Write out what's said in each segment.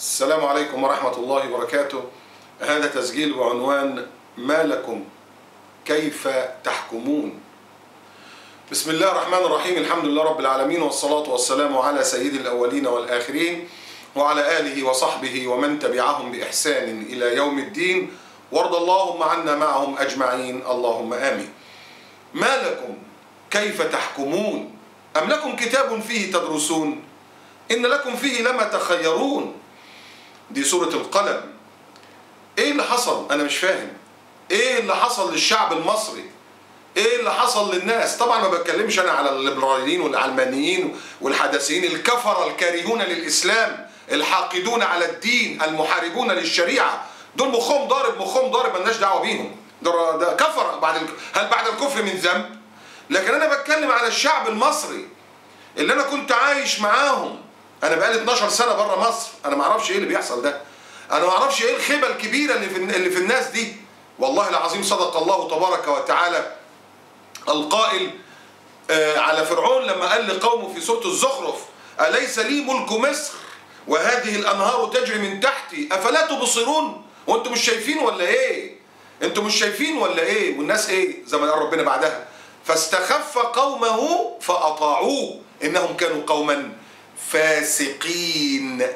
السلام عليكم ورحمة الله وبركاته. هذا تسجيل بعنوان ما لكم كيف تحكمون. بسم الله الرحمن الرحيم. الحمد لله رب العالمين، والصلاة والسلام على سيد الأولين والآخرين وعلى آله وصحبه ومن تبعهم بإحسان إلى يوم الدين، وارض اللهم عنا معهم أجمعين، اللهم آمين. ما لكم كيف تحكمون أم لكم كتاب فيه تدرسون إن لكم فيه لما تخيرون. دي سورة القلم. ايه اللي حصل؟ انا مش فاهم. ايه اللي حصل للشعب المصري؟ ايه اللي حصل للناس؟ طبعا ما بتكلمش انا على الليبراليين والعلمانيين والحداثيين الكفرة الكارهون للاسلام الحاقدون على الدين المحاربون للشريعة. دول مخهم ضارب مالناش دعوة بيهم. ده كفرة. هل بعد الكفر من ذنب؟ لكن انا بتكلم على الشعب المصري اللي انا كنت عايش معاهم. انا بقالي 12 سنة بره مصر. انا ما اعرفش ايه اللي بيحصل ده. انا ما اعرفش ايه الخيبة الكبيرة اللي في الناس دي. والله العظيم صدق الله تبارك وتعالى القائل على فرعون لما قال لقومه في سورة الزخرف: أليس لي ملك مصر وهذه الأنهار تجري من تحتي أفلا تبصرون؟ وانتم مش شايفين ولا ايه؟ انتم مش شايفين ولا ايه؟ والناس ايه؟ زي ما قال ربنا بعدها: فاستخف قومه فأطاعوه إنهم كانوا قوما فاسقين.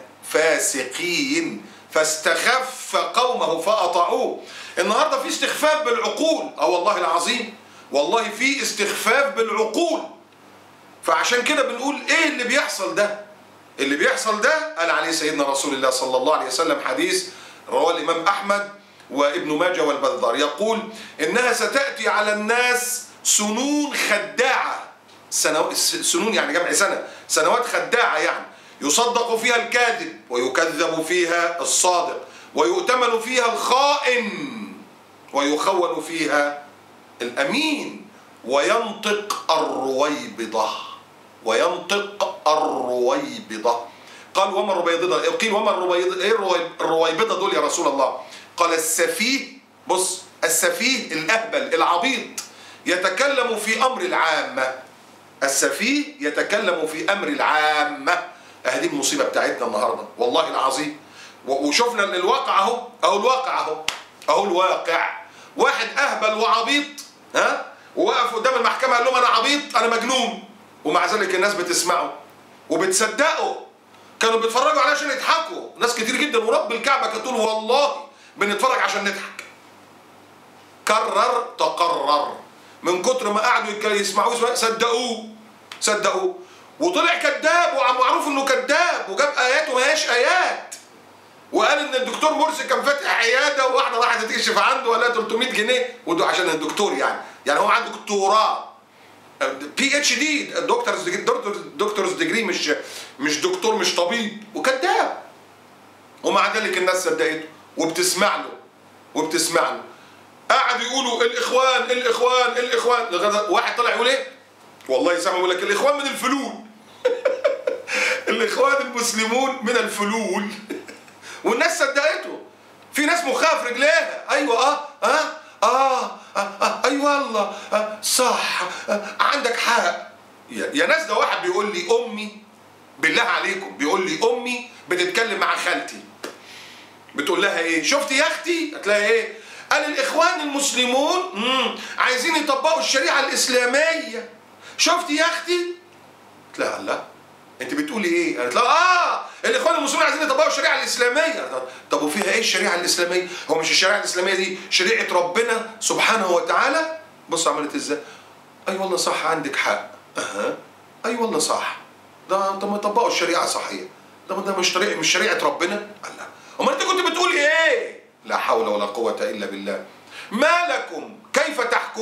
فاستخف قومه فأطاعوه. النهارده في استخفاف بالعقول. والله العظيم، والله في استخفاف بالعقول. فعشان كده بنقول ايه اللي بيحصل ده؟ اللي بيحصل ده قال عليه سيدنا رسول الله صلى الله عليه وسلم، حديث رواه الإمام أحمد وابن ماجه والبزار، يقول: إنها ستأتي على الناس سنون خداعة. سنون يعني جمع سنة، سنوات خداعة يعني يصدق فيها الكاذب ويكذب فيها الصادق ويؤتمن فيها الخائن ويخون فيها الأمين وينطق الرويبضة. قال: وما الرويبضة؟ قيل: وما الرويبضة؟ ايه الرويبضة دول يا رسول الله؟ قال: السفيه. بص، السفيه الأهبل العبيط يتكلم في أمر العامة. السفيه يتكلم في أمر العامة. هذه المصيبة بتاعتنا النهاردة والله العظيم. وشفنا الواقع اهو الواقع. واحد أهبل وعبيط ووقف قدام المحكمة قال لهم: أنا عبيط، أنا مجنون، ومع ذلك الناس بتسمعه وبتصدقه. كانوا بيتفرجوا عليه عشان يضحكوا، ناس كتير جدا، ورب الكعبة كانت تقول: والله بنتفرج عشان نضحك. تقرر من كتر ما قعدوا يسمعوه صدقوه وطلع كذاب، ومعروف انه كذاب، وجاب ايات وما هياش ايات. وقال ان الدكتور مرسي كان فاتح عياده وواحده راحت تكشف عنده ولا 300 جنيه، وده عشان الدكتور يعني هو عنده دكتوراه PhD، دكتورز ديجري، مش دكتور، مش طبيب، وكذاب. ومع ذلك الناس صدقته وبتسمع له. قعدوا يقولوا الاخوان. واحد طلع يقول ايه؟ والله سامع يقول لك: الاخوان من الفلول. الاخوان المسلمون من الفلول. والناس صدقته. في ناس مخها في رجليها. ايوه ايوه والله صح، عندك حق يا ناس. ده واحد بيقول لي: امي، بالله عليكم، بيقول لي: امي بتتكلم مع خالتي، بتقول لها ايه؟ شفتي يا اختي؟ هتلاقي ايه؟ قال: الاخوان المسلمون عايزين يطبقوا الشريعه الاسلاميه. شفتي يا اختي؟ قلت لها: لا، انت بتقولي ايه؟ قالت لها: الاخوان المسلمين عايزين يطبقوا الشريعه الاسلاميه. طب وفيها ايه الشريعه الاسلاميه؟ هو مش الشريعه الاسلاميه دي شريعه ربنا سبحانه وتعالى؟ بص عملت ازاي. اي والله صح، عندك حق. اي والله صح. ده ما يطبقوا الشريعه صحيح. ده مش شريعه ربنا. قال: لا. امال انت كنت بتقولي ايه؟ لا حول ولا قوه الا بالله. ما لكم كيف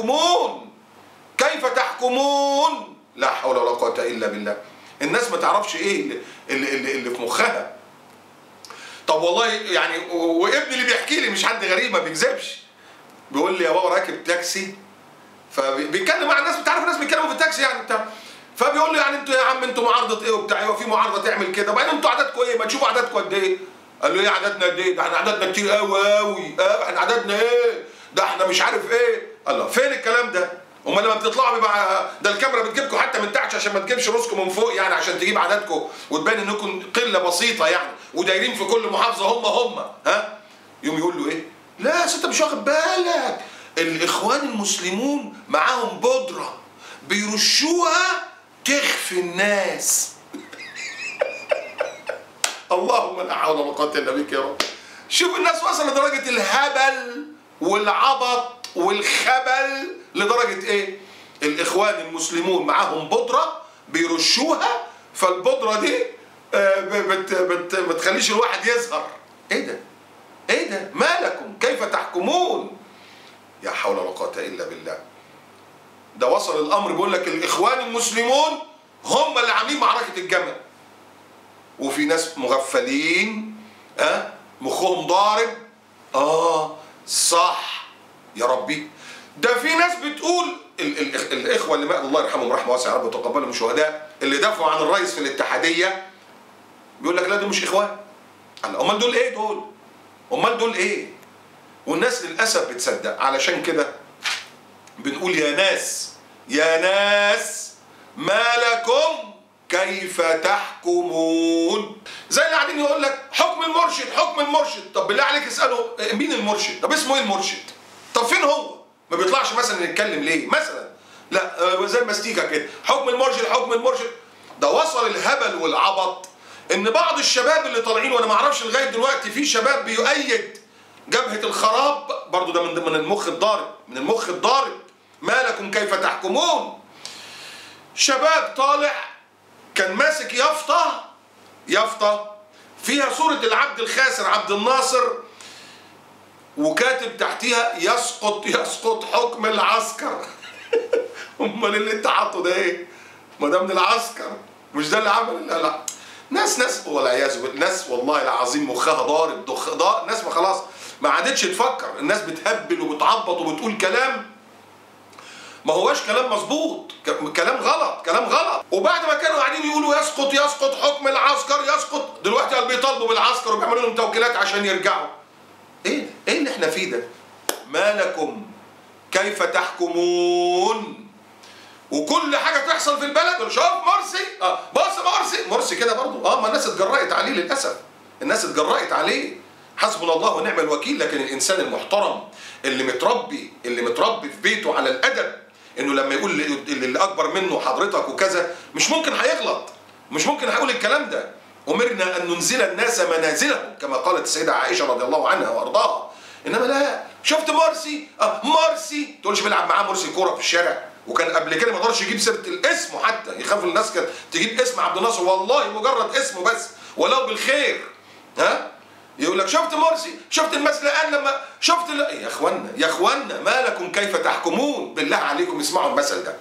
تحكمون. لا حول ولا قوه الا بالله. الناس ما تعرفش ايه اللي في مخها. طب والله يعني، وابني اللي بيحكي لي مش حد غريب، ما بيكذبش، بيقول لي: يا بابا راكب تاكسي، فبيتكلم مع الناس. بتعرف الناس بيتكلموا في التاكسي يعني بتاع، فبيقول له: يعني انتوا يا عم انتوا معارضه ايه وبتاع ايه، وفي معارضه تعمل كده، وبعدين انتوا عددكم ايه؟ ما تشوفوا عددكم قد ايه. قال له: ايه عددنا قد ايه؟ ده احنا عددنا كتير قوي. احنا عددنا ايه؟ ده احنا مش عارف ايه. قال له: فين الكلام ده؟ امال لما بتطلعوا بيبقى ده الكاميرا بتجيبكم حتى من تحت عشان ما تجيبش راسكم من فوق، يعني عشان تجيب عددكم وتبين انكم قله بسيطه يعني، ودايرين في كل محافظه هم ها، يوم يقول له ايه؟ لا انت مش واخد بالك، الاخوان المسلمون معاهم بودره بيرشوها تخفي الناس. اللهم لا حول ولا قوه الا بك يا رب. شوف الناس وصل لدرجه الهبل والعبط والخبل لدرجه ايه؟ الاخوان المسلمون معاهم بودره بيرشوها، فالبودره دي بتخليش الواحد يظهر. ايه ده؟ ايه ده؟ ما لكم كيف تحكمون؟ يا حول ولا قوه الا بالله. ده وصل الامر بيقول لك الاخوان المسلمون هم اللي عاملين معركه الجمل، وفي ناس مغفلين مخهم ضارب. صح يا ربي. ده في ناس بتقول الاخوه اللي مات الله يرحمهم رحمه واسعه يا رب وتقبلهم الشهداء اللي دافعوا عن الرئيس في الاتحاديه، بيقول لك لا دول مش اخوان. امال دول ايه دول؟ امال دول ايه؟ والناس للاسف بتصدق. علشان كده بنقول يا ناس يا ناس ما لكم كيف تحكمون. زي اللي قاعدين يقول لك حكم المرشد حكم المرشد. طب بالله عليك اساله مين المرشد؟ طب اسمه ايه المرشد؟ طب فين هو؟ ما بيطلعش مثلا يتكلم ليه؟ مثلا لا زي المستيكه كده حكم المرشد حكم المرشد. ده وصل الهبل والعبط ان بعض الشباب اللي طالعين، وانا ما اعرفش لغايه دلوقتي في شباب بيؤيد جبهه الخراب برضو، ده من المخ الضارب، من المخ الضارب. ما لكم كيف تحكمون. شباب طالع كان ماسك يافطه فيها صوره العبد الخاسر عبد الناصر، وكاتب تحتيها يسقط حكم العسكر. امال اللي انت حاطه ده ايه؟ ما ده من العسكر، مش ده اللي عمل. لا ناس والعياذ بالله، ناس والله العظيم مخها ضارب ناس ما خلاص ما عادتش تفكر. الناس بتهبل وبتعبط وبتقول كلام ما هواش كلام مظبوط، كلام غلط. وبعد ما كانوا قاعدين يقولوا يسقط حكم العسكر يسقط، دلوقتي قال بيطالبوا بالعسكر وبيعملوا لهم توكيلات عشان يرجعوا. ايه اللي احنا فيه ده؟ ما لكم كيف تحكمون. وكل حاجه تحصل في البلد شوف مرسي بص مرسي كده برضه ما الناس اتجرأت عليه للاسف. الناس اتجرأت عليه. حسبنا الله ونعم الوكيل. لكن الانسان المحترم اللي متربي في بيته على الادب، انه لما يقول اللي اكبر منه حضرتك وكذا مش ممكن هيغلط، مش ممكن هيقول الكلام ده. امرنا ان ننزل الناس منازلهم كما قالت السيده عائشه رضي الله عنها وارضاها. انما لا شفت مرسي تقولش بيلعب معاه مرسي كوره في الشارع، وكان قبل كده ما يقدرش يجيب سيره الاسم حتى، يخاف الناس كانت تجيب اسم عبد الناصر، والله مجرد اسمه بس ولو بالخير. يقول لك شفت مرسي، شفت المسلقان لما شفت يا اخوانا ما لكم كيف تحكمون. بالله عليكم اسمعوا المثل ده.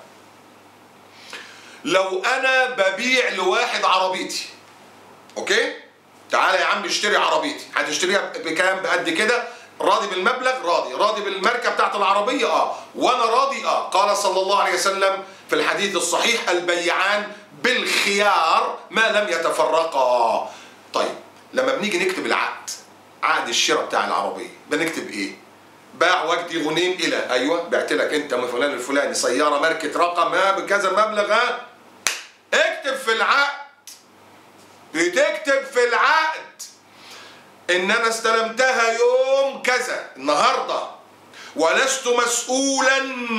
لو انا ببيع لواحد عربيتي، اوكي، تعالى يا عم اشتري عربيتي، هتشتريها بكام؟ بقد كده، راضي بالمبلغ؟ راضي بالماركه بتاعت العربيه؟ وانا راضي. قال صلى الله عليه وسلم في الحديث الصحيح البيعان بالخيار ما لم يتفرقا. طيب لما بنيجي نكتب عقد الشراء بتاع العربيه بنكتب ايه؟ باع وجدي غنيم الى، ايوه بعت لك انت من فلان الفلاني سياره ماركه رقم بكذا مبلغ. اكتب في العقد، بتكتب في العقد ان انا استلمتها يوم كذا النهارده، ولست مسؤولا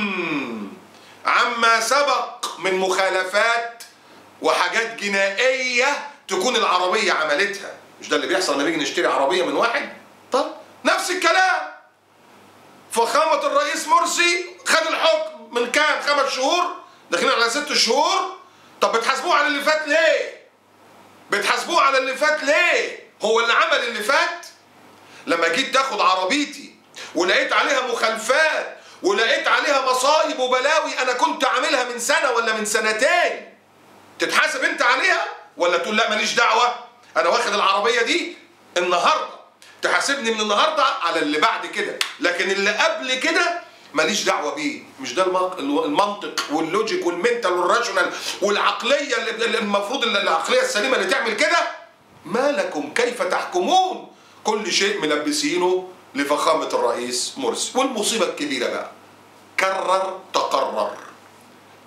عما سبق من مخالفات وحاجات جنائيه تكون العربيه عملتها. مش ده اللي بيحصل لما نيجي نشتري عربيه من واحد؟ طب نفس الكلام. فخامه الرئيس مرسي خد الحكم من كام؟ 5 شهور، داخلين على 6 شهور. طب بتحاسبوه على اللي فات ليه؟ بتحاسبوه على اللي فات ليه؟ هو اللي عمل اللي فات؟ لما جيت تاخد عربيتي ولقيت عليها مخالفات ولقيت عليها مصايب وبلاوي انا كنت عاملها من سنه ولا من سنتين، تتحاسب انت عليها ولا تقول لا ماليش دعوه انا واخد العربيه دي النهارده، تحاسبني من النهارده على اللي بعد كده، لكن اللي قبل كده ماليش دعوه بيه. مش ده المنطق واللوجيك والمنتال والراشونال والعقليه اللي المفروض العقليه السليمه اللي تعمل كده؟ ما لكم كيف تحكمون. كل شيء ملبسينه لفخامه الرئيس مرسي. والمصيبه الكبيره بقى، كرر تقرر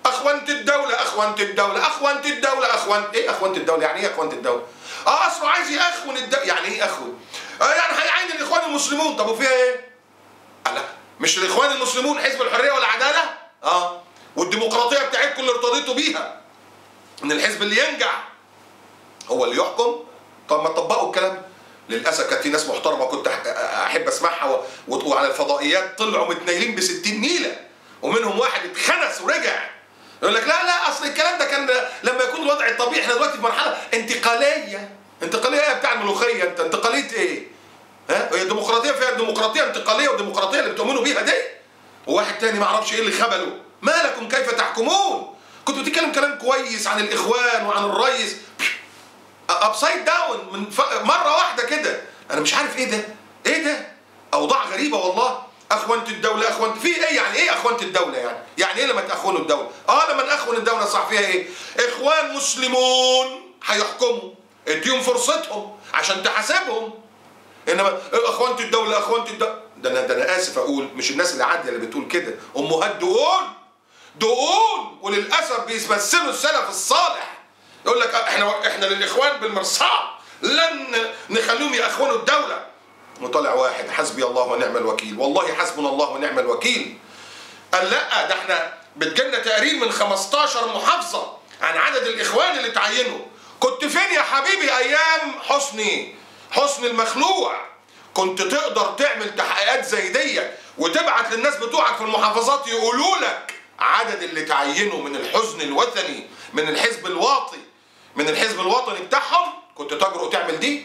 اخوانة الدولة اخوانة الدولة اخوانة الدولة ايه اخوانة الدولة؟ يعني ايه اخوانة الدولة؟ اصله عايز يأخون الدولة. يعني ايه اخون؟ يعني هيعين الاخوان المسلمون. طب وفيها ايه؟ لا مش الاخوان المسلمون حزب الحرية والعدالة؟ والديمقراطية بتاعتكم اللي ارتضيتوا بيها ان الحزب اللي ينجح هو اللي يحكم. طب ما تطبقوا الكلام. للاسف كانت في ناس محترمه كنت احب اسمعها وعلى الفضائيات طلعوا متنيلين ب60 نيله، ومنهم واحد اتخنس ورجع يقول لك لا اصل الكلام ده كان لما يكون الوضع الطبيعي. احنا دلوقتي في مرحله انتقاليه. انتقاليه ايه بتاع الملوخيه؟ انت انتقاليه ايه؟ هي الديمقراطيه فيها ديمقراطيه انتقاليه والديمقراطيه اللي بتؤمنوا بيها دي، وواحد تاني ما اعرفش ايه اللي خبله. ما لكم كيف تحكمون؟ كنت بتتكلم كلام كويس عن الاخوان وعن الريس ابسايد داون من مره واحده كده. انا مش عارف ايه ده اوضاع غريبه والله. اخوانة الدوله اخوانة في ايه؟ يعني ايه اخوانة الدوله؟ يعني ايه لما تاخونوا الدوله؟ لما ناخون الدوله صح فيها ايه؟ اخوان مسلمون هيحكموا، اديهم فرصتهم عشان تحاسبهم. انما اخوانة الدوله اخوانة الدوله ده انا اسف اقول مش الناس اللي عاديه اللي بتقول كده، امهات دقون وللاسف بيمثلوا السلف الصالح. يقول لك احنا للاخوان بالمرصاد لن نخليهم ياخونوا الدوله. وطلع واحد حسبي الله ونعم الوكيل، والله حسبنا الله ونعم الوكيل. قال لا ده احنا بتجيلنا تقرير من 15 محافظه عن عدد الاخوان اللي تعينوا. كنت فين يا حبيبي ايام حسني المخلوع؟ كنت تقدر تعمل تحقيقات زي دي وتبعت للناس بتوعك في المحافظات يقولوا لك عدد اللي تعينوا من الحزن الوثني من الحزب الوطني بتاعهم. كنت تجرؤ تعمل دي؟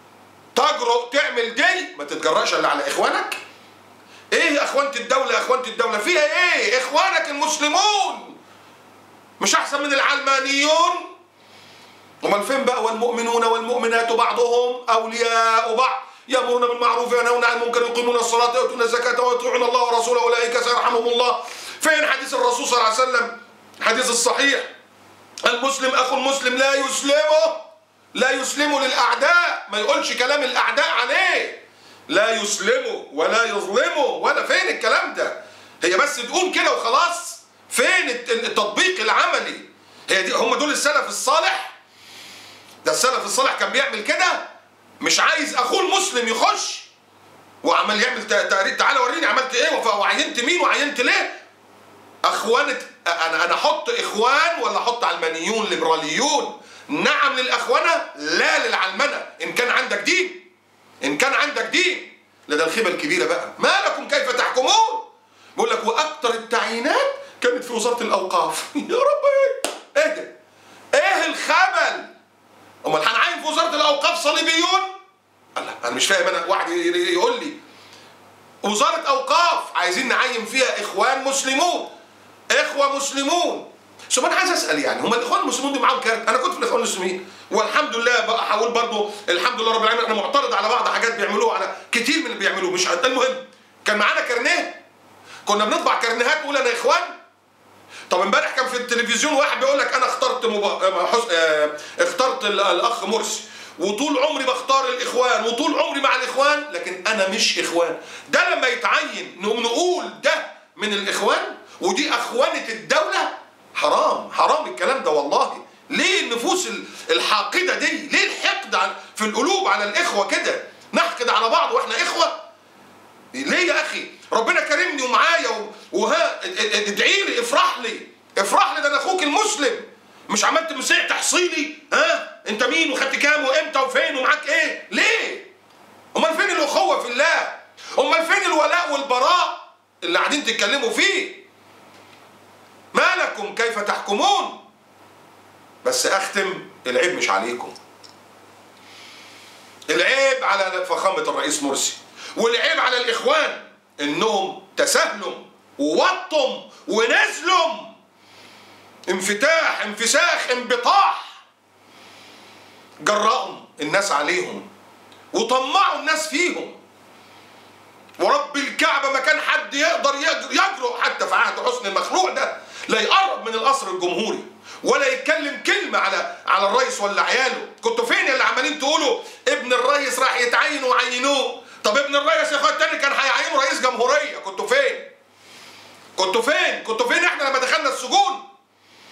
ما تتجرأش الا على اخوانك. ايه اخوانة الدولة فيها ايه؟ اخوانك المسلمون مش احسن من العلمانيون؟ امال فين بقى؟ والمؤمنون والمؤمنات بعضهم اولياء بعض يأمرون بالمعروف وينهون عن المنكر ويقيمون الصلاة ويؤتون الزكاة ويطيعون الله ورسوله اولئك سيرحمهم الله. فين حديث الرسول صلى الله عليه وسلم الحديث الصحيح؟ المسلم اخو المسلم لا يسلمه للاعداء. ما يقولش كلام الاعداء عليه، لا يسلمه ولا يظلمه ولا. فين الكلام ده؟ هي بس تقول كده وخلاص. فين التطبيق العملي؟ هي دي هم دول السلف الصالح؟ ده السلف الصالح كان بيعمل كده، مش عايز اخوه المسلم يخش وعمال يعمل تقرير تعالى وريني عملت ايه وعينت مين وعينت ليه. اخوانة انا احط اخوان ولا احط علمانيون ليبراليون؟ نعم للاخوانه لا للعلمنه. ان كان عندك دين لدى الخيبه الكبيره بقى. ما لكم كيف تحكمون؟ بقول لك واكثر التعيينات كانت في وزاره الاوقاف. يا رب ايه ده؟ ايه الخبل؟ امال هنعين في وزاره الاوقاف صليبيون؟ الله انا مش فاهم. انا واحد يقول لي وزاره اوقاف عايزين نعين فيها اخوان مسلمون اخوه مسلمون. ثم انا عايز اسال يعني هم الاخوان المسلمون دي معاهم كارت؟ انا كنت في الاخوان المسلمين والحمد لله بقى هقول برضه الحمد لله رب العالمين. انا معترض على بعض حاجات بيعملوها على كتير من اللي بيعملوه مش المهم. كان معانا كارنيه، كنا بنطبع كارنيهات نقول انا اخوان. طب امبارح كان في التلفزيون واحد بيقول لك انا اخترت الاخ مرسي وطول عمري بختار الاخوان وطول عمري مع الاخوان لكن انا مش اخوان. ده لما يتعين نقول ده من الاخوان ودي اخوانة الدولة؟ حرام الكلام ده والله. ليه النفوس الحاقدة دي؟ ليه الحقد في القلوب على الإخوة كده؟ نحقد على بعض وإحنا إخوة؟ ليه يا أخي؟ ربنا كرمني ومعايا ادعي لي افرح لي ده أنا أخوك المسلم. مش عمال تمسيح تحصيلي أنت مين وخدت كام وإمتى وفين ومعاك إيه؟ ليه؟ أمال فين الأخوة في الله؟ أمال فين الولاء والبراء اللي قاعدين تتكلموا فيه؟ ما لكم كيف تحكمون؟ بس اختم، العيب مش عليكم، العيب على فخامة الرئيس مرسي، والعيب على الاخوان انهم تساهلوا ووطوا ونزلوا انفساخ انبطاح، جرأوا الناس عليهم وطمعوا الناس فيهم. ورب الكعبة ما كان حد يقدر يجرؤ حتى في عهد حسني المخلوع ده لا يقرب من القصر الجمهوري ولا يتكلم كلمة على الرئيس ولا عياله. كنتوا فين اللي عمالين تقولوا ابن الرئيس راح يتعين وعينوه؟ طب ابن الرئيس يا اخويا التاني كان هيعينه رئيس جمهورية. كنتوا فين؟ احنا لما دخلنا السجون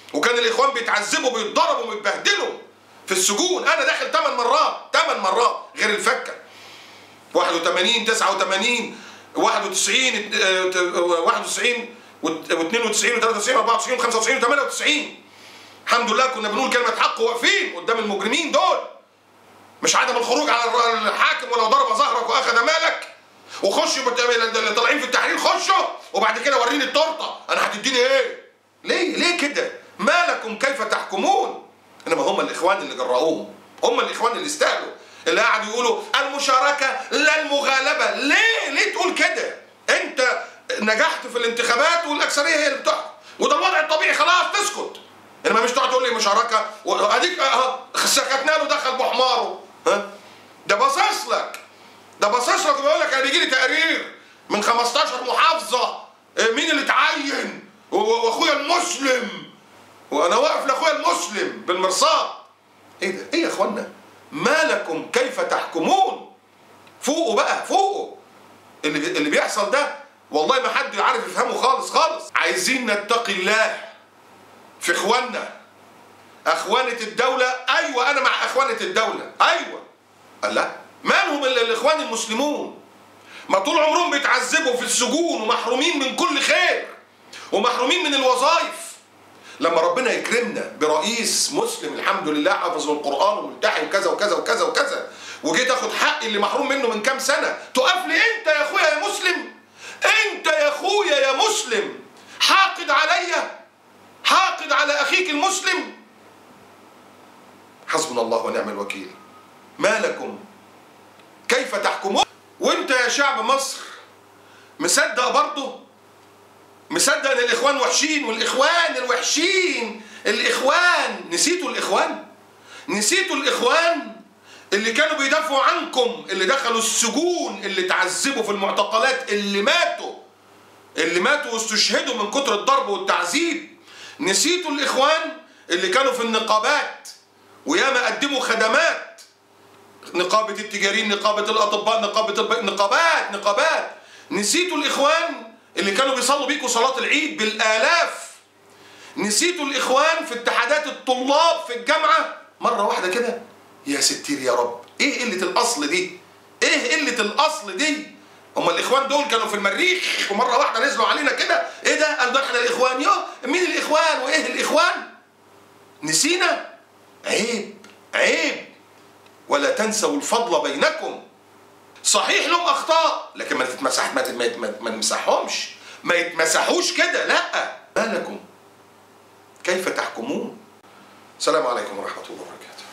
وكان الاخوان بيتعذبوا بيتضربوا وبيتبهدلوا في السجون. انا داخل 8 مرات غير الفكه. 81 89 91 91 و92 و93 و94 و95 و98. الحمد لله كنا بنقول كلمه حق واقفين قدام المجرمين دول. مش عدم الخروج على الحاكم ولو ضرب ظهرك واخذ مالك. وخشوا اللي طالعين في التحرير خشوا وبعد كده وريني التورته انا هتديني ايه؟ ليه كده؟ ما لكم كيف تحكمون؟ انما هم الاخوان اللي جرؤوهم، هم الاخوان اللي استاهلوا، اللي قعدوا يقولوا المشاركه لا المغالبه. ليه تقول كده؟ انت نجحت في الانتخابات والاكثريه هي اللي بتحكم، وده الوضع الطبيعي، خلاص تسكت. انما مش تقعد تقول لي مشاركه واديك سكتنا له دخل بحماره. ده باصص لك وبيقول لك انا بيجي لي تقرير من 15 محافظه مين اللي اتعين واخويا المسلم، وانا واقف لاخويا المسلم بالمرصاد. ايه ده؟ ايه يا اخوانا؟ ما لكم كيف تحكمون؟ فوقوا بقى، فوقوا. اللي بيحصل ده والله ما حد عارف يفهمه خالص. عايزين نتقي الله في اخواننا. اخوانة الدولة، ايوه انا مع اخوانة الدولة، ايوه. الله، مالهم الاخوان المسلمون؟ ما طول عمرهم بيتعذبوا في السجون ومحرومين من كل خير ومحرومين من الوظائف. لما ربنا يكرمنا برئيس مسلم الحمد لله حافظ القرآن وملتحي وكذا وكذا وكذا وكذا، وجيت اخد حقي اللي محروم منه من كام سنة، تقف لي انت يا اخويا يا مسلم؟ انت يا اخويا يا مسلم حاقد عليا، حاقد على اخيك المسلم؟ حسبنا الله ونعم الوكيل. ما لكم كيف تحكمون؟ وانت يا شعب مصر مصدق برضه؟ مصدق ان الاخوان وحشين والاخوان الوحشين؟ الاخوان نسيتوا الاخوان اللي كانوا بيدافعوا عنكم، اللي دخلوا السجون، اللي تعذبوا في المعتقلات، اللي ماتوا واستشهدوا من كتر الضرب والتعذيب. نسيتوا الاخوان اللي كانوا في النقابات وياما قدموا خدمات، نقابة التجارين، نقابة الأطباء، نقابات. نسيتوا الإخوان اللي كانوا بيصلوا بيكوا صلاة العيد بالآلاف. نسيتوا الإخوان في اتحادات الطلاب في الجامعة. مرة واحدة كده يا ستير يا رب، إيه قلة الأصل دي؟ هم الإخوان دول كانوا في المريخ ومرة واحدة نزلوا علينا كده. إيه ده؟ قال ده إحنا الإخوان. مين الإخوان وإيه الإخوان؟ نسينا؟ عيب. ولا تنسوا الفضل بينكم. صحيح لهم اخطاء لكن ما نمسحهمش، ما يتمسحوش كده، لا. ما لكم كيف تحكمون؟ السلام عليكم ورحمة الله وبركاته.